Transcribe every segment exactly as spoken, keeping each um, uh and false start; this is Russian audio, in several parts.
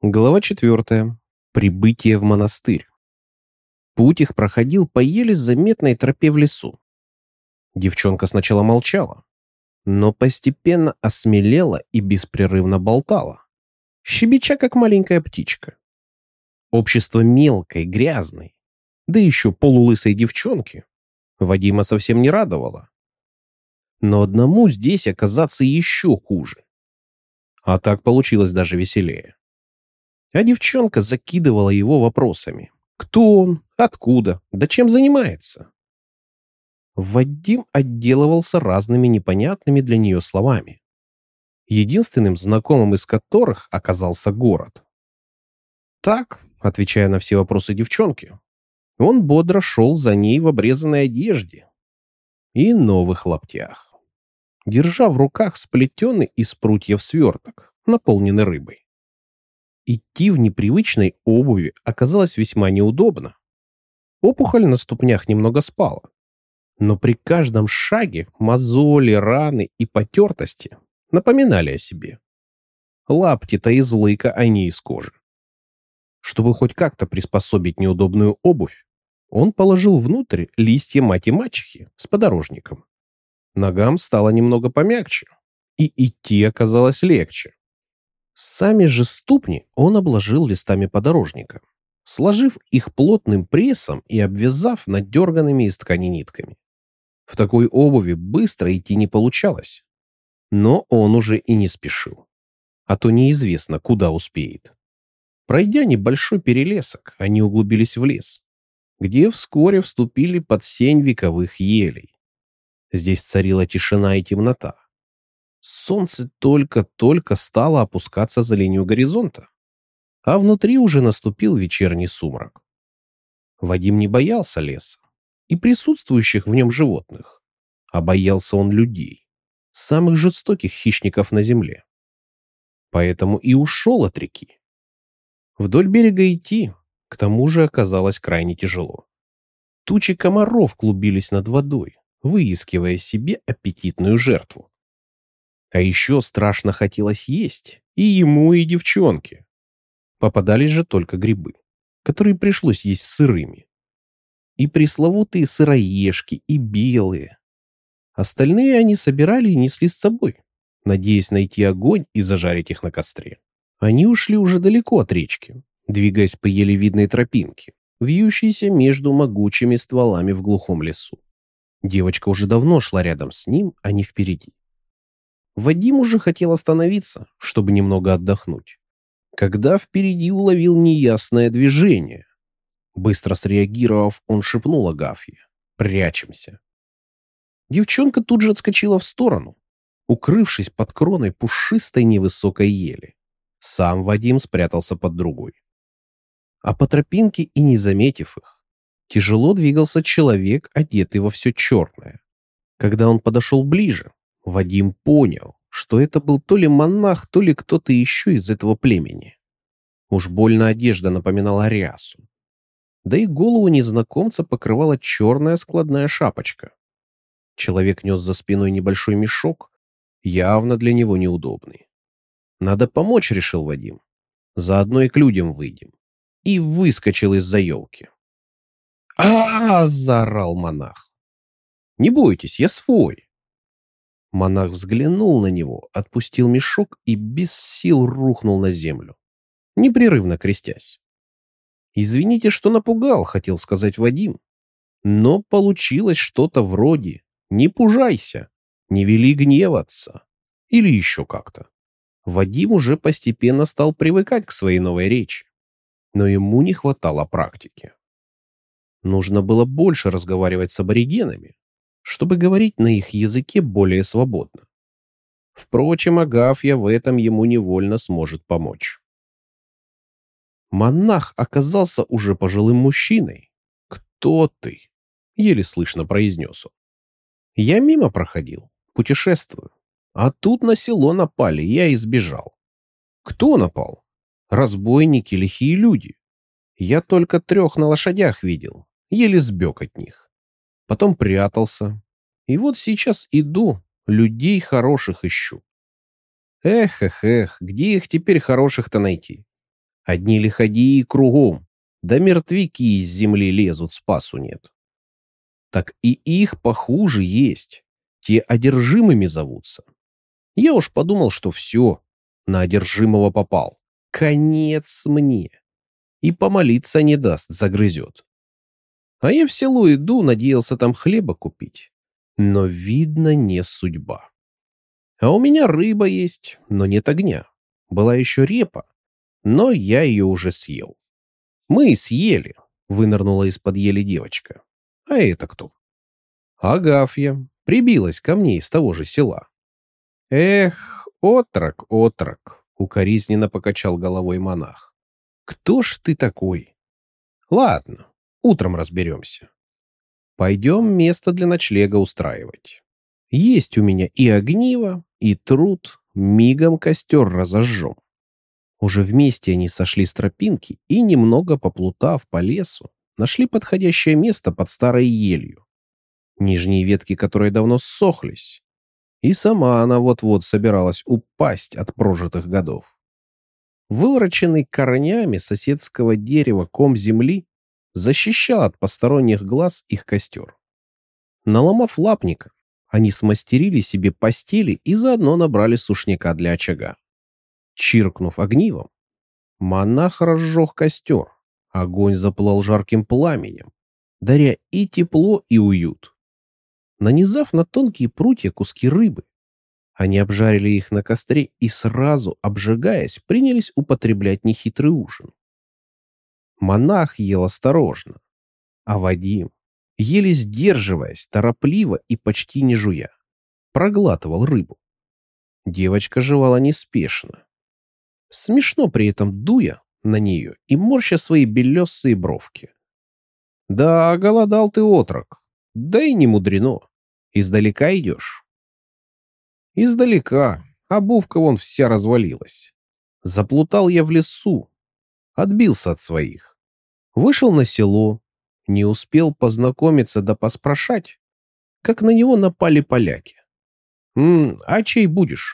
Глава четвертая. Прибытие в монастырь. Путь их проходил по еле заметной тропе в лесу. Девчонка сначала молчала, но постепенно осмелела и беспрерывно болтала, щебеча, как маленькая птичка. Общество мелкой, грязной, да еще полулысой девчонки Вадима совсем не радовало. Но одному здесь оказаться еще хуже. А так получилось даже веселее. А девчонка закидывала его вопросами. Кто он? Откуда? Да чем занимается? Вадим отделывался разными непонятными для нее словами, единственным знакомым из которых оказался город. Так, отвечая на все вопросы девчонки, он бодро шел за ней в обрезанной одежде и новых лаптях, держа в руках сплетенный из прутьев сверток, наполненный рыбой. Идти в непривычной обуви оказалось весьма неудобно. Опухоль на ступнях немного спала, но при каждом шаге мозоли, раны и потертости напоминали о себе. Лапти-то из лыка, а не из кожи. Чтобы хоть как-то приспособить неудобную обувь, он положил внутрь листья мать-и-мачехи с подорожником. Ногам стало немного помягче, и идти оказалось легче. Сами же ступни он обложил листами подорожника, сложив их плотным прессом и обвязав надерганными из ткани нитками. В такой обуви быстро идти не получалось, но он уже и не спешил, а то неизвестно, куда успеет. Пройдя небольшой перелесок, они углубились в лес, где вскоре вступили под сень вековых елей. Здесь царила тишина и темнота. Солнце только-только стало опускаться за линию горизонта, а внутри уже наступил вечерний сумрак. Вадим не боялся леса и присутствующих в нем животных, а боялся он людей, самых жестоких хищников на земле. Поэтому и ушел от реки. Вдоль берега идти, к тому же, оказалось крайне тяжело. Тучи комаров клубились над водой, выискивая себе аппетитную жертву. А еще страшно хотелось есть и ему, и девчонке. Попадались же только грибы, которые пришлось есть сырыми. И пресловутые сыроежки, и белые. Остальные они собирали и несли с собой, надеясь найти огонь и зажарить их на костре. Они ушли уже далеко от речки, двигаясь по еле видной тропинке, вьющейся между могучими стволами в глухом лесу. Девочка уже давно шла рядом с ним, а не впереди. Вадим уже хотел остановиться, чтобы немного отдохнуть, когда впереди уловил неясное движение. Быстро среагировав, он шепнул Агафье: «Прячемся». Девчонка тут же отскочила в сторону, укрывшись под кроной пушистой невысокой ели. Сам Вадим спрятался под другой. А по тропинке, и не заметив их, тяжело двигался человек, одетый во все черное. Когда он подошел ближе, Вадим понял, что это был то ли монах, то ли кто-то еще из этого племени. Уж больно одежда напоминала рясу. Да и голову незнакомца покрывала черная складная шапочка. Человек нес за спиной небольшой мешок, явно для него неудобный. «Надо помочь», — решил Вадим. «Заодно и к людям выйдем». И выскочил из-за елки. «А-а-а!» — заорал монах. «Не бойтесь, я свой». Монах взглянул на него, отпустил мешок и без сил рухнул на землю, непрерывно крестясь. «Извините, что напугал», — хотел сказать Вадим. Но получилось что-то вроде «не пужайся, не вели гневаться» или еще как-то. Вадим уже постепенно стал привыкать к своей новой речи, но ему не хватало практики. Нужно было больше разговаривать с аборигенами, чтобы говорить на их языке более свободно. Впрочем, Агафья в этом ему невольно сможет помочь. Монах оказался уже пожилым мужчиной. «Кто ты?» — еле слышно произнес он. «Я мимо проходил, путешествую. А тут на село напали, я и сбежал». «Кто напал?» «Разбойники, лихие люди. Я только трех на лошадях видел, еле сбег от них. Потом прятался. И вот сейчас иду, людей хороших ищу». «Эх, эх, эх, где их теперь хороших-то найти? Одни лиходеи кругом, да мертвяки из земли лезут, спасу нет. Так и их похуже есть. Те одержимыми зовутся. Я уж подумал, что все, на одержимого попал. Конец мне. И помолиться не даст, загрызет. А я в село иду, надеялся там хлеба купить. Но, видно, не судьба. А у меня рыба есть, но нет огня. Была еще репа, но я ее уже съел. Мы съели, вынырнула из-под ели девочка. А это кто? Агафья прибилась ко мне из того же села. Эх, отрок, отрок, укоризненно покачал головой монах. Кто ж ты такой? Ладно, утром разберемся. Пойдем место для ночлега устраивать. Есть у меня и огниво, и труд, мигом костер разожжем. Уже вместе они сошли с тропинки и, немного поплутав по лесу, нашли подходящее место под старой елью, нижние ветки которой давно ссохлись, и сама она вот-вот собиралась упасть от прожитых годов. Вывороченный корнями соседского дерева ком земли защищал от посторонних глаз их костер. Наломав лапника, они смастерили себе постели и заодно набрали сушняка для очага. Чиркнув огнивом, монах разжег костер. Огонь запылал жарким пламенем, даря и тепло, и уют. Нанизав на тонкие прутья куски рыбы, они обжарили их на костре и сразу, обжигаясь, принялись употреблять нехитрый ужин. Монах ел осторожно, а Вадим, еле сдерживаясь, торопливо и почти не жуя, проглатывал рыбу. Девочка жевала неспешно, смешно при этом дуя на нее и морща свои белесые бровки. Да, голодал ты, отрок, да и не мудрено. Издалека идешь? Издалека, обувка вон вся развалилась. Заплутал я в лесу, отбился от своих. Вышел на село, не успел познакомиться да поспрашать, как на него напали поляки. «М, а чей будешь?»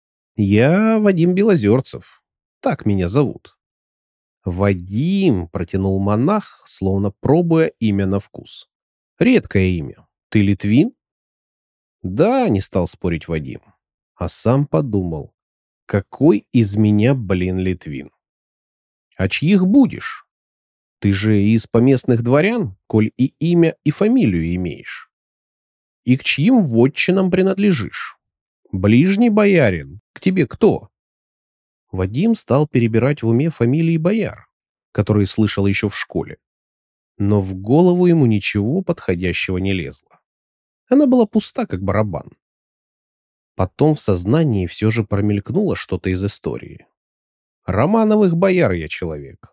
«Я Вадим Белозерцев, так меня зовут». «Вадим», — протянул монах, словно пробуя имя на вкус. «Редкое имя. Ты литвин?» «Да», — не стал спорить Вадим, а сам подумал, какой из меня, блин, литвин. «А чьих будешь? Ты же из поместных дворян, коль и имя, и фамилию имеешь. И к чьим вотчинам принадлежишь? Ближний боярин, к тебе кто?» Вадим стал перебирать в уме фамилии бояр, которые слышал еще в школе. Но в голову ему ничего подходящего не лезло. Она была пуста, как барабан. Потом в сознании все же промелькнуло что-то из истории. Романовых бояр я человек.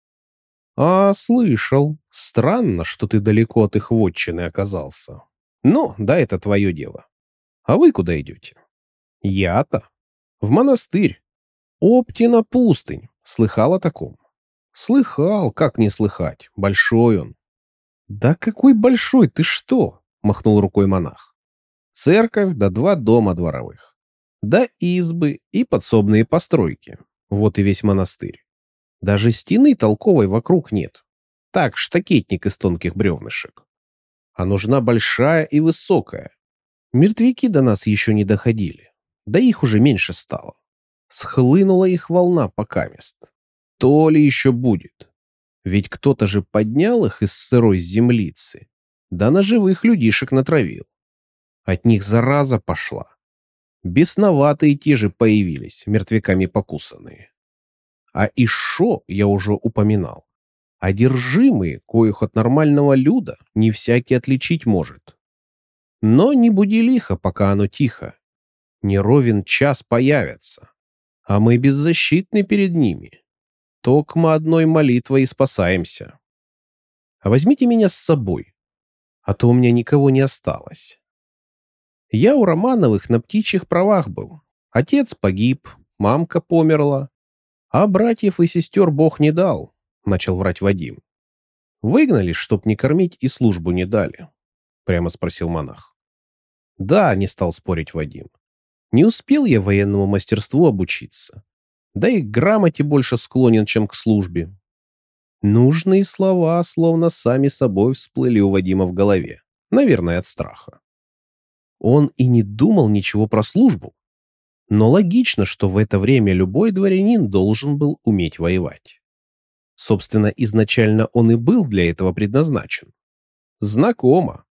А, слышал. Странно, что ты далеко от их вотчины оказался. Ну, да, это твое дело. А вы куда идете? Я-то? В монастырь. Оптина пустынь. Слыхал о таком? Слыхал, как не слыхать. Большой он. Да какой большой, ты что? Махнул рукой монах. Церковь да два дома дворовых. Да избы и подсобные постройки. Вот и весь монастырь. Даже стены толковой вокруг нет. Так, штакетник из тонких бревнышек. А нужна большая и высокая. Мертвяки до нас еще не доходили. Да их уже меньше стало. Схлынула их волна покамест. То ли еще будет. Ведь кто-то же поднял их из сырой землицы, да на живых людишек натравил. От них зараза пошла. Бесноватые те же появились, мертвяками покусанные. А ишо я уже упоминал. Одержимые, коих от нормального люда не всякий отличить может. Но не буди лихо, пока оно тихо. Не ровен час появятся, а мы беззащитны перед ними. Токмо одной молитвой и спасаемся. А возьмите меня с собой, а то у меня никого не осталось. Я у Романовых на птичьих правах был. Отец погиб, мамка померла, а братьев и сестер Бог не дал, начал врать Вадим. Выгнали, чтоб не кормить, и службу не дали, прямо спросил монах. Да, не стал спорить Вадим. Не успел я военному мастерству обучиться. Да и к грамоте больше склонен, чем к службе. Нужные слова словно сами собой всплыли у Вадима в голове. Наверное, от страха. Он и не думал ничего про службу. Но логично, что в это время любой дворянин должен был уметь воевать. Собственно, изначально он и был для этого предназначен. Знакомо.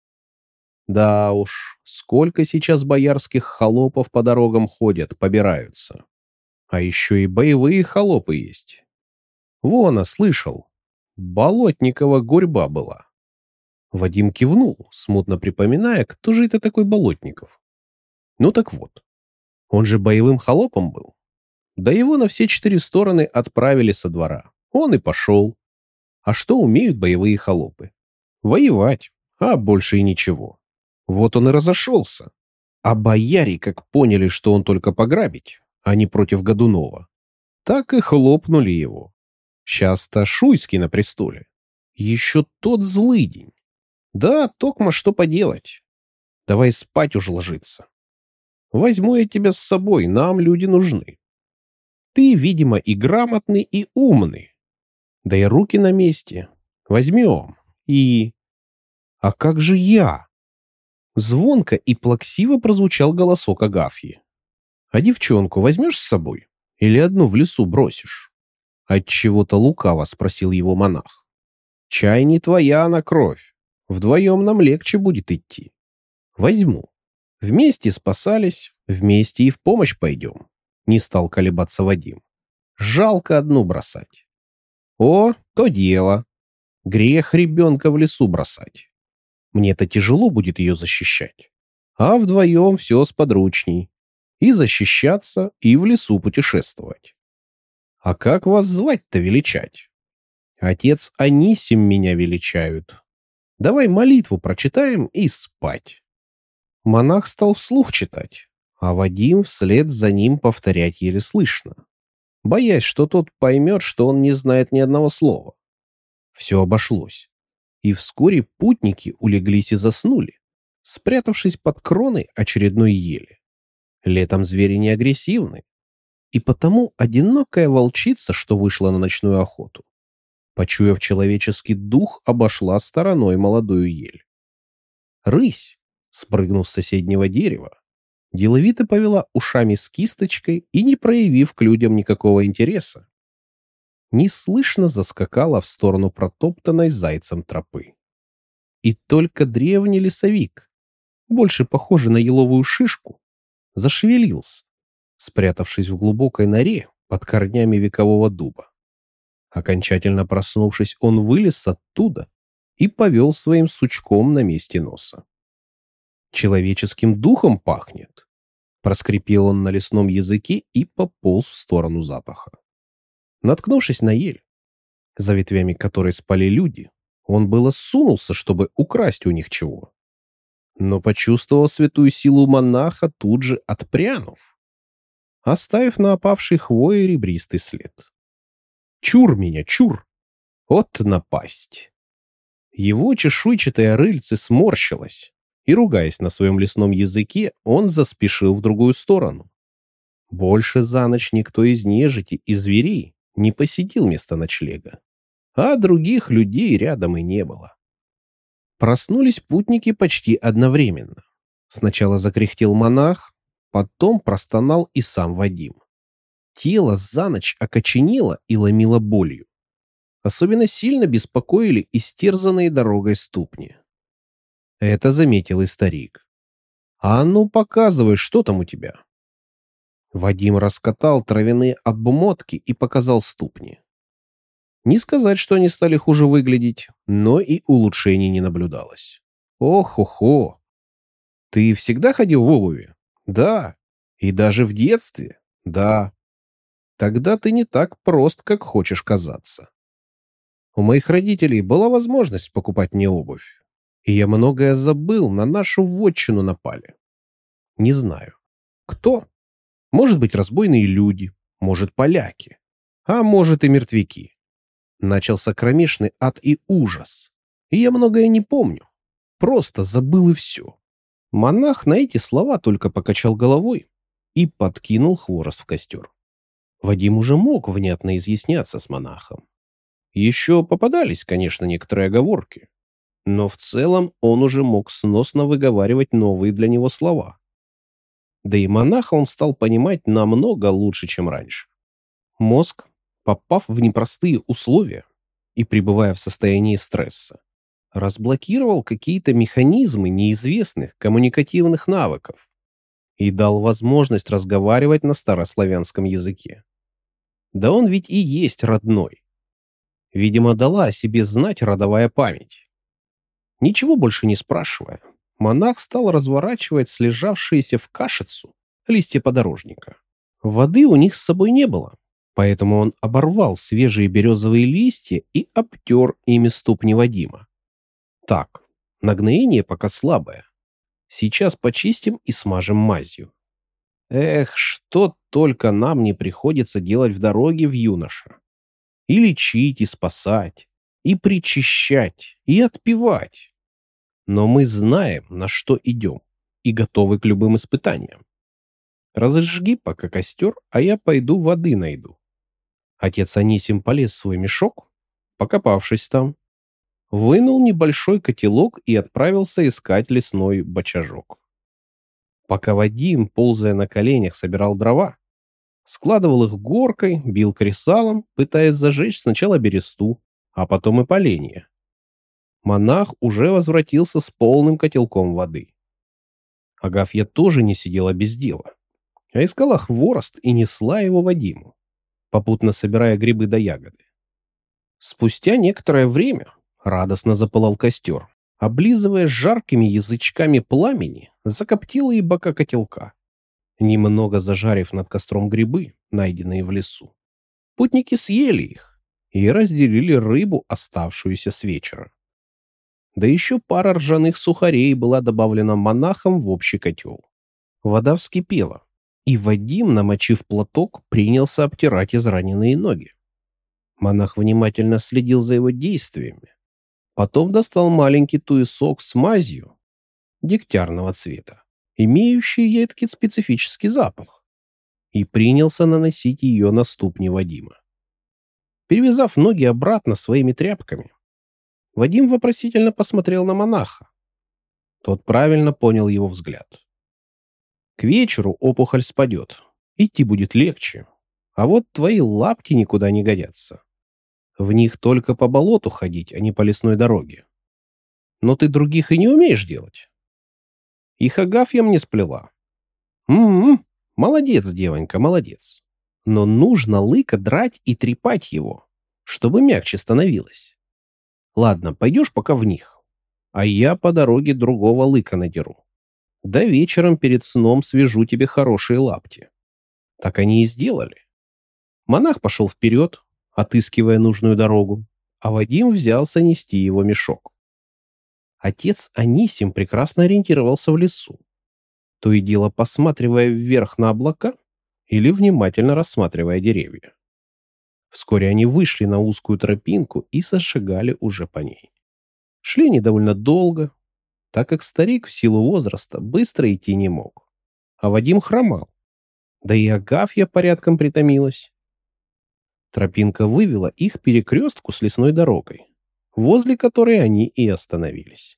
Да уж, сколько сейчас боярских холопов по дорогам ходят, побираются. А еще и боевые холопы есть. Вон, а слышал. Болотникова гурьба была. Вадим кивнул, смутно припоминая, кто же это такой Болотников. Ну так вот, он же боевым холопом был. Да его на все четыре стороны отправили со двора. Он и пошел. А что умеют боевые холопы? Воевать, а больше и ничего. Вот он и разошелся. А бояре, как поняли, что он только пограбить, а не против Годунова, так и хлопнули его. Сейчас-то Шуйский на престоле. Еще тот злыдень. Да, токмо что поделать. Давай спать уж ложиться. Возьму я тебя с собой, нам люди нужны. Ты, видимо, и грамотный, и умный. Да и руки на месте. Возьмем. И... А как же я? Звонко и плаксиво прозвучал голосок Агафьи. А девчонку возьмешь с собой? Или одну в лесу бросишь? Отчего-то лукаво спросил его монах. Чай не твоя она кровь. Вдвоем нам легче будет идти. Возьму. Вместе спасались, вместе и в помощь пойдем. Не стал колебаться Вадим. Жалко одну бросать. О, то дело. Грех ребенка в лесу бросать. Мне-то тяжело будет ее защищать. А вдвоем все сподручней. И защищаться, и в лесу путешествовать. А как вас звать-то величать? Отец Анисим меня величают. Давай молитву прочитаем и спать. Монах стал вслух читать, а Вадим вслед за ним повторять еле слышно, боясь, что тот поймет, что он не знает ни одного слова. Все обошлось, и вскоре путники улеглись и заснули, спрятавшись под кроной очередной ели. Летом звери не агрессивны, и потому одинокая волчица, что вышла на ночную охоту, почуяв человеческий дух, обошла стороной молодую ель. Рысь, спрыгнув с соседнего дерева, деловито повела ушами с кисточкой и, не проявив к людям никакого интереса, неслышно заскакала в сторону протоптанной зайцем тропы. И только древний лесовик, больше похожий на еловую шишку, зашевелился, спрятавшись в глубокой норе под корнями векового дуба. Окончательно проснувшись, он вылез оттуда и повел своим сучком на месте носа. «Человеческим духом пахнет!» Проскрипел он на лесном языке и пополз в сторону запаха. Наткнувшись на ель, за ветвями которой спали люди, он было сунулся, чтобы украсть у них чего. Но почувствовал святую силу монаха, тут же отпрянув, оставив на опавшей хвое ребристый след. «Чур меня, чур! Вот напасть!» Его чешуйчатое рыльце сморщилось, и, ругаясь на своем лесном языке, он заспешил в другую сторону. Больше за ночь никто из нежити и зверей не посетил место ночлега, а других людей рядом и не было. Проснулись путники почти одновременно. Сначала закряхтел монах, потом простонал и сам Вадим. Тело за ночь окоченело и ломило болью. Особенно сильно беспокоили истерзанные дорогой ступни. Это заметил и старик. «А ну, показывай, что там у тебя?» Вадим раскатал травяные обмотки и показал ступни. Не сказать, что они стали хуже выглядеть, но и улучшений не наблюдалось. «Ох-хо-хо! Ты всегда ходил в обуви?» «Да. И даже в детстве?» «Да. Тогда ты не так прост, как хочешь казаться. У моих родителей была возможность покупать мне обувь. И я многое забыл, на нашу вотчину напали. Не знаю. Кто? Может быть, разбойные люди, может, поляки, а может и мертвяки. Начался кромешный ад и ужас. И я многое не помню. Просто забыл и все». Монах на эти слова только покачал головой и подкинул хворост в костер. Вадим уже мог внятно изъясняться с монахом. Еще попадались, конечно, некоторые оговорки, но в целом он уже мог сносно выговаривать новые для него слова. Да и монаха он стал понимать намного лучше, чем раньше. Мозг, попав в непростые условия и пребывая в состоянии стресса, разблокировал какие-то механизмы неизвестных коммуникативных навыков и дал возможность разговаривать на старославянском языке. Да он ведь и есть родной. Видимо, дала о себе знать родовая память. Ничего больше не спрашивая, монах стал разворачивать слежавшиеся в кашицу листья подорожника. Воды у них с собой не было, поэтому он оборвал свежие березовые листья и обтер ими ступни Вадима. Так, нагноение пока слабое. Сейчас почистим и смажем мазью. Эх, что только нам не приходится делать в дороге, в юноша. И лечить, и спасать, и причащать, и отпевать. Но мы знаем, на что идем, и готовы к любым испытаниям. Разожги пока костер, а я пойду воды найду. Отец Анисим полез в свой мешок, покопавшись там, вынул небольшой котелок и отправился искать лесной бочажок. Пока Вадим, ползая на коленях, собирал дрова, складывал их горкой, бил кресалом, пытаясь зажечь сначала бересту, а потом и поленья. Монах уже возвратился с полным котелком воды. Агафья тоже не сидела без дела, а искала хворост и несла его Вадиму, попутно собирая грибы да ягоды. Спустя некоторое время радостно запылал костер, облизывая жаркими язычками пламени закоптилые бока котелка. Немного зажарив над костром грибы, найденные в лесу, путники съели их и разделили рыбу, оставшуюся с вечера. Да еще пара ржаных сухарей была добавлена монахом в общий котел. Вода вскипела, и Вадим, намочив платок, принялся обтирать израненные ноги. Монах внимательно следил за его действиями. Потом достал маленький туесок с мазью дегтярного цвета, имеющий едкий специфический запах, и принялся наносить ее на ступни Вадима. Перевязав ноги обратно своими тряпками, Вадим вопросительно посмотрел на монаха. Тот правильно понял его взгляд. К вечеру опухоль спадет, идти будет легче, а вот твои лапти никуда не годятся. В них только по болоту ходить, а не по лесной дороге. Но ты других и не умеешь делать. Их Агафья мне сплела. М-м-м, молодец, девонька, молодец. Но нужно лыко драть и трепать его, чтобы мягче становилось. Ладно, пойдешь пока в них, а я по дороге другого лыка надеру. Да вечером перед сном свяжу тебе хорошие лапти. Так они и сделали. Монах пошел вперед, отыскивая нужную дорогу, а Вадим взялся нести его мешок. Отец Анисим прекрасно ориентировался в лесу, то и дело посматривая вверх на облака или внимательно рассматривая деревья. Вскоре они вышли на узкую тропинку и зашагали уже по ней. Шли они довольно долго, так как старик в силу возраста быстро идти не мог, а Вадим хромал, да и Агафья порядком притомилась. Тропинка вывела их к перекрестку с лесной дорогой, возле которой они и остановились.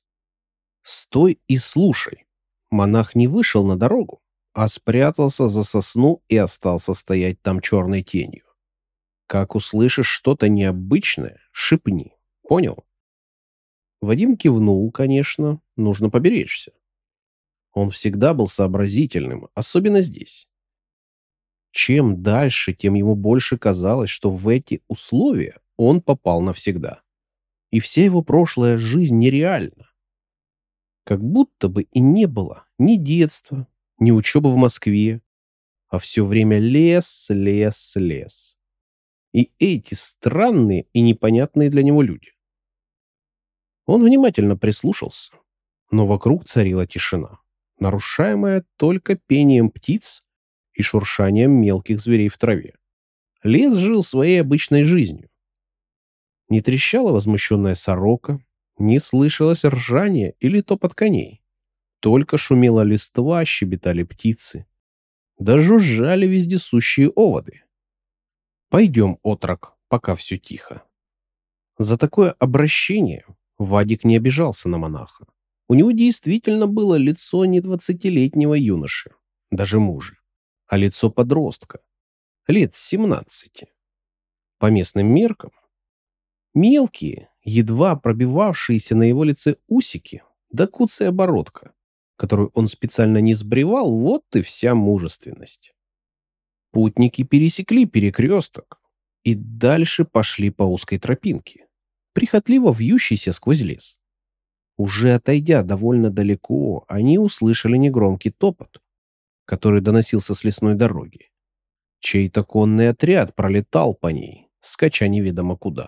«Стой и слушай!» Монах не вышел на дорогу, а спрятался за сосну и остался стоять там черной тенью. Как услышишь что-то необычное, шепни. Понял? Вадим кивнул, конечно, нужно поберечься. Он всегда был сообразительным, особенно здесь. Чем дальше, тем ему больше казалось, что в эти условия он попал навсегда. И вся его прошлая жизнь нереальна. Как будто бы и не было ни детства, ни учебы в Москве, а все время лес, лес, лес. И эти странные и непонятные для него люди. Он внимательно прислушался, но вокруг царила тишина, нарушаемая только пением птиц и шуршанием мелких зверей в траве. Лес жил своей обычной жизнью. Не трещала возмущенная сорока, не слышалось ржание или топот коней. Только шумела листва, щебетали птицы, да жужжали вездесущие оводы. Пойдем, отрок, пока все тихо. За такое обращение Вадик не обижался на монаха. У него действительно было лицо не двадцатилетнего юноши, даже мужа, а лицо подростка, лет семнадцати. По местным меркам, мелкие, едва пробивавшиеся на его лице усики, да куцая бородка, которую он специально не сбривал, вот и вся мужественность. Путники пересекли перекресток и дальше пошли по узкой тропинке, прихотливо вьющейся сквозь лес. Уже отойдя довольно далеко, они услышали негромкий топот, который доносился с лесной дороги. Чей-то конный отряд пролетал по ней, скача неведомо куда.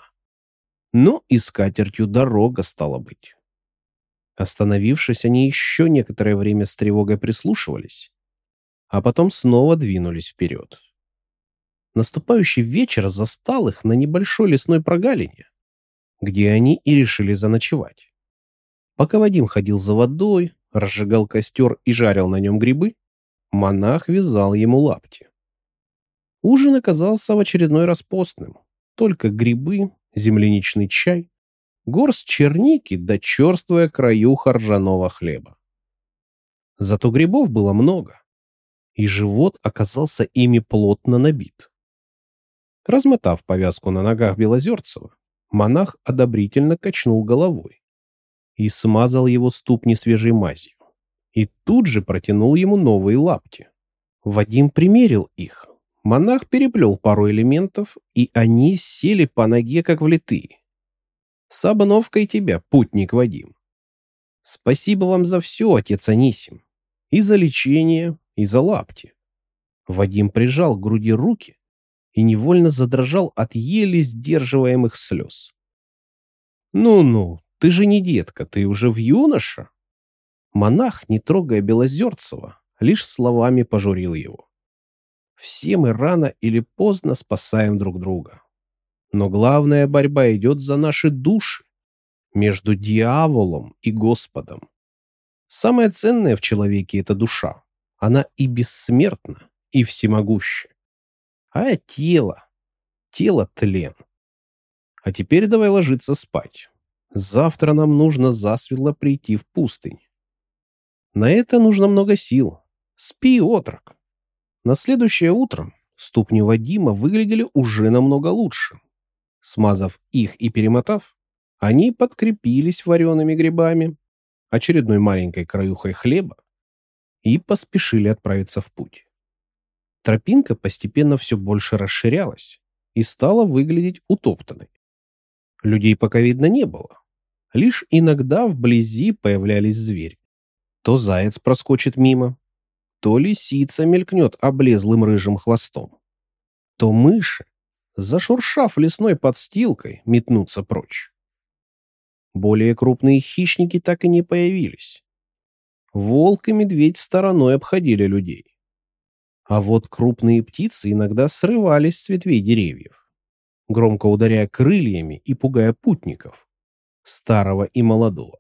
Но и с катертью дорога стала быть. Остановившись, они еще некоторое время с тревогой прислушивались, а потом снова двинулись вперед. Наступающий вечер застал их на небольшой лесной прогалине, где они и решили заночевать. Пока Вадим ходил за водой, разжигал костер и жарил на нем грибы, монах вязал ему лапти. Ужин оказался в очередной раз постным. Только грибы, земляничный чай, горсть черники да черствая краюха ржаного хлеба. Зато грибов было много, и живот оказался ими плотно набит. Размотав повязку на ногах Белозерцева, монах одобрительно качнул головой и смазал его ступни свежей мазью, и тут же протянул ему новые лапти. Вадим примерил их. Монах переплел пару элементов, и они сели по ноге, как влитые. С обновкой тебя, путник Вадим. Спасибо вам за все, отец Анисим. И за лечение, и за лапти. Вадим прижал к груди руки и невольно задрожал от еле сдерживаемых слез. «Ну-ну, ты же не детка, ты уже в юноша!» Монах, не трогая Белозерцева, лишь словами пожурил его. «Все мы рано или поздно спасаем друг друга. Но главная борьба идет за наши души, между дьяволом и Господом. Самое ценное в человеке — это душа. Она и бессмертна, и всемогуща. А тело, тело — тлен. А теперь давай ложиться спать. Завтра нам нужно засветло прийти в пустынь. На это нужно много сил. Спи, отрок». На следующее утро ступни Вадима выглядели уже намного лучше. Смазав их и перемотав, они подкрепились вареными грибами, очередной маленькой краюхой хлеба и поспешили отправиться в путь. Тропинка постепенно все больше расширялась и стала выглядеть утоптанной. Людей пока видно не было. Лишь иногда вблизи появлялись звери. То заяц проскочит мимо, то лисица мелькнет облезлым рыжим хвостом, то мыши, зашуршав лесной подстилкой, метнутся прочь. Более крупные хищники так и не появились. Волк и медведь стороной обходили людей. А вот крупные птицы иногда срывались с ветвей деревьев, громко ударяя крыльями и пугая путников, старого и молодого.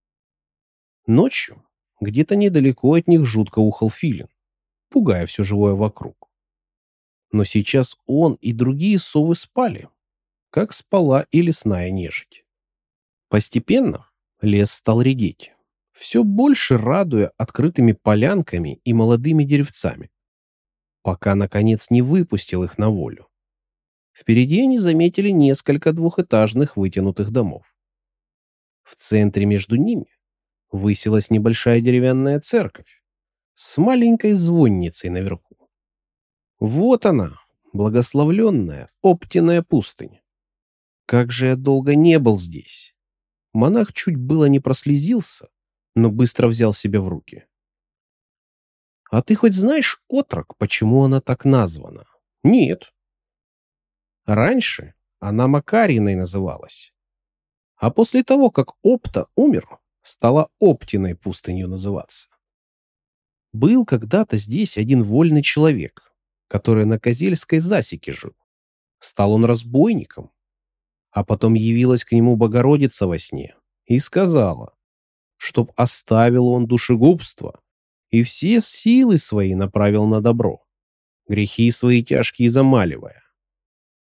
Ночью где-то недалеко от них жутко ухал филин, пугая все живое вокруг. Но сейчас он и другие совы спали, как спала и лесная нежить. Постепенно лес стал редеть, все больше радуя открытыми полянками и молодыми деревцами, пока, наконец, не выпустил их на волю. Впереди они заметили несколько двухэтажных вытянутых домов. В центре между ними высилась небольшая деревянная церковь с маленькой звонницей наверху. Вот она, благословленная Оптиная пустынь. Как же я долго не был здесь. Монах чуть было не прослезился, но быстро взял себя в руки. А ты хоть знаешь, отрок, почему она так названа? Нет. Раньше она Макариной называлась. А после того, как Опта умер, стала Оптиной пустынью называться. Был когда-то здесь один вольный человек, который на Козельской засеке жил. Стал он разбойником, а потом явилась к нему Богородица во сне и сказала, чтоб оставил он душегубство и все силы свои направил на добро, грехи свои тяжкие замаливая.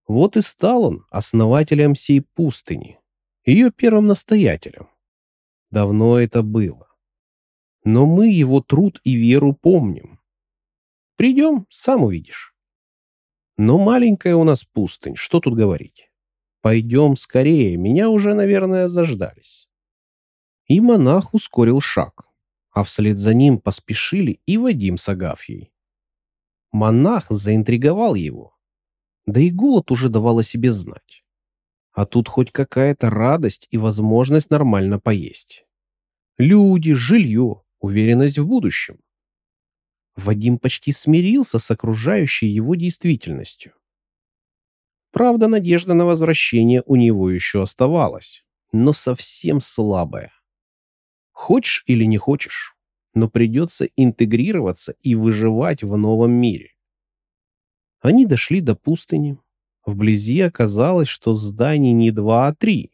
Вот и стал он основателем сей пустыни, ее первым настоятелем. Давно это было. Но мы его труд и веру помним. Придем, сам увидишь. Но маленькая у нас пустынь, что тут говорить. Пойдем скорее, меня уже, наверное, заждались. И монах ускорил шаг, а вслед за ним поспешили и Вадим с Агафьей. Монах заинтриговал его, да и голод уже давал о себе знать. А тут хоть какая-то радость и возможность нормально поесть. Люди, жилье, уверенность в будущем. Вадим почти смирился с окружающей его действительностью. Правда, надежда на возвращение у него еще оставалась, но совсем слабая. Хочешь или не хочешь, но придется интегрироваться и выживать в новом мире. Они дошли до пустыни. Вблизи оказалось, что зданий не два, а три.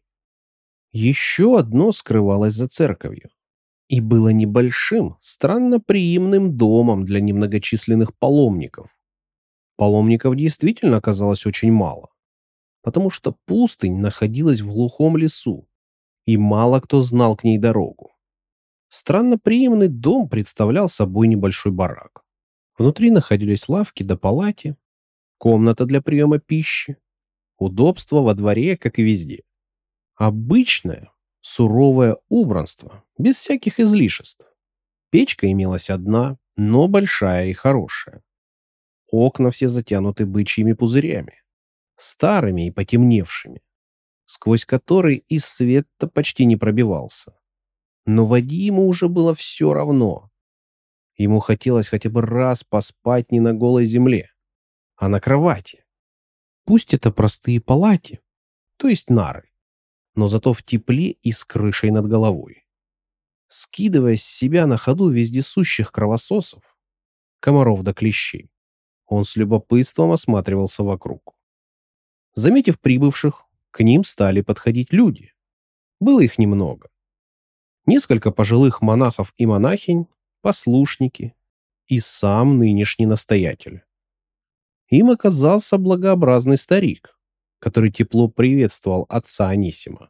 Еще одно скрывалось за церковью и было небольшим, странноприимным домом для немногочисленных паломников. Паломников действительно оказалось очень мало, потому что пустынь находилась в глухом лесу, и мало кто знал к ней дорогу. Странноприимный дом представлял собой небольшой барак. Внутри находились лавки да палати, комната для приема пищи, удобства во дворе, как и везде. Обычное, суровое убранство, без всяких излишеств. Печка имелась одна, но большая и хорошая. Окна все затянуты бычьими пузырями, старыми и потемневшими, сквозь которые и свет-то почти не пробивался. Но Вадиму уже было все равно. Ему хотелось хотя бы раз поспать не на голой земле, а на кровати. Пусть это простые палати, то есть нары, но зато в тепле и с крышей над головой. Скидывая с себя на ходу вездесущих кровососов, комаров да клещей, он с любопытством осматривался вокруг. Заметив прибывших, к ним стали подходить люди. Было их немного. Несколько пожилых монахов и монахинь, послушники и сам нынешний настоятель. Им оказался благообразный старик, который тепло приветствовал отца Анисима.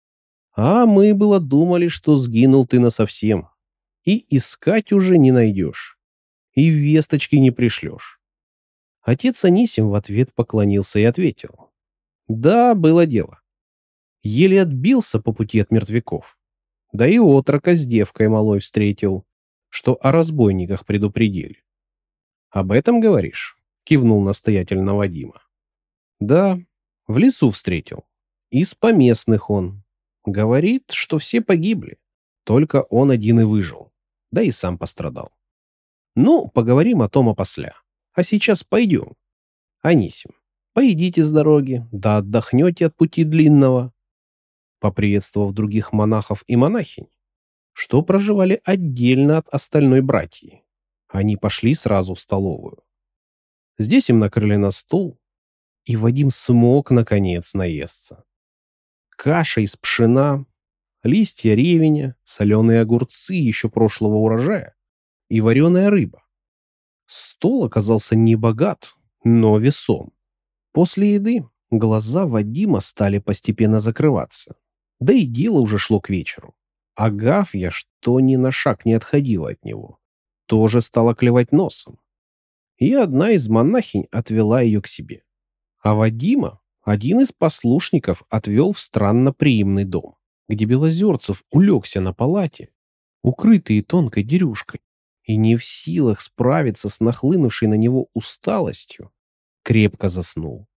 «А мы было думали, что сгинул ты насовсем, и искать уже не найдешь, и весточки не пришлешь». Отец Анисим в ответ поклонился и ответил: «Да, было дело. Еле отбился по пути от мертвяков. Да и отрока с девкой малой встретил, что о разбойниках предупредили». «Об этом говоришь?» — кивнул настоятель на Вадима. «Да, в лесу встретил. Из поместных он. Говорит, что все погибли. Только он один и выжил. Да и сам пострадал. Ну, поговорим о том опосля. А сейчас пойдем. Анисим, поедите с дороги, да отдохнете от пути длинного». Поприветствовав других монахов и монахинь, что проживали отдельно от остальной братьи, они пошли сразу в столовую. Здесь им накрыли на стол, и Вадим смог, наконец, наесться. Каша из пшена, листья ревеня, соленые огурцы еще прошлого урожая и вареная рыба. Стол оказался не богат, но весом. После еды глаза Вадима стали постепенно закрываться, да и дело уже шло к вечеру. Агафья, что ни на шаг не отходила от него, тоже стала клевать носом. И одна из монахинь отвела ее к себе. А Вадима один из послушников отвел в странноприимный дом, где Белозерцев улегся на палате, укрытый тонкой дерюшкой, и не в силах справиться с нахлынувшей на него усталостью, крепко заснул.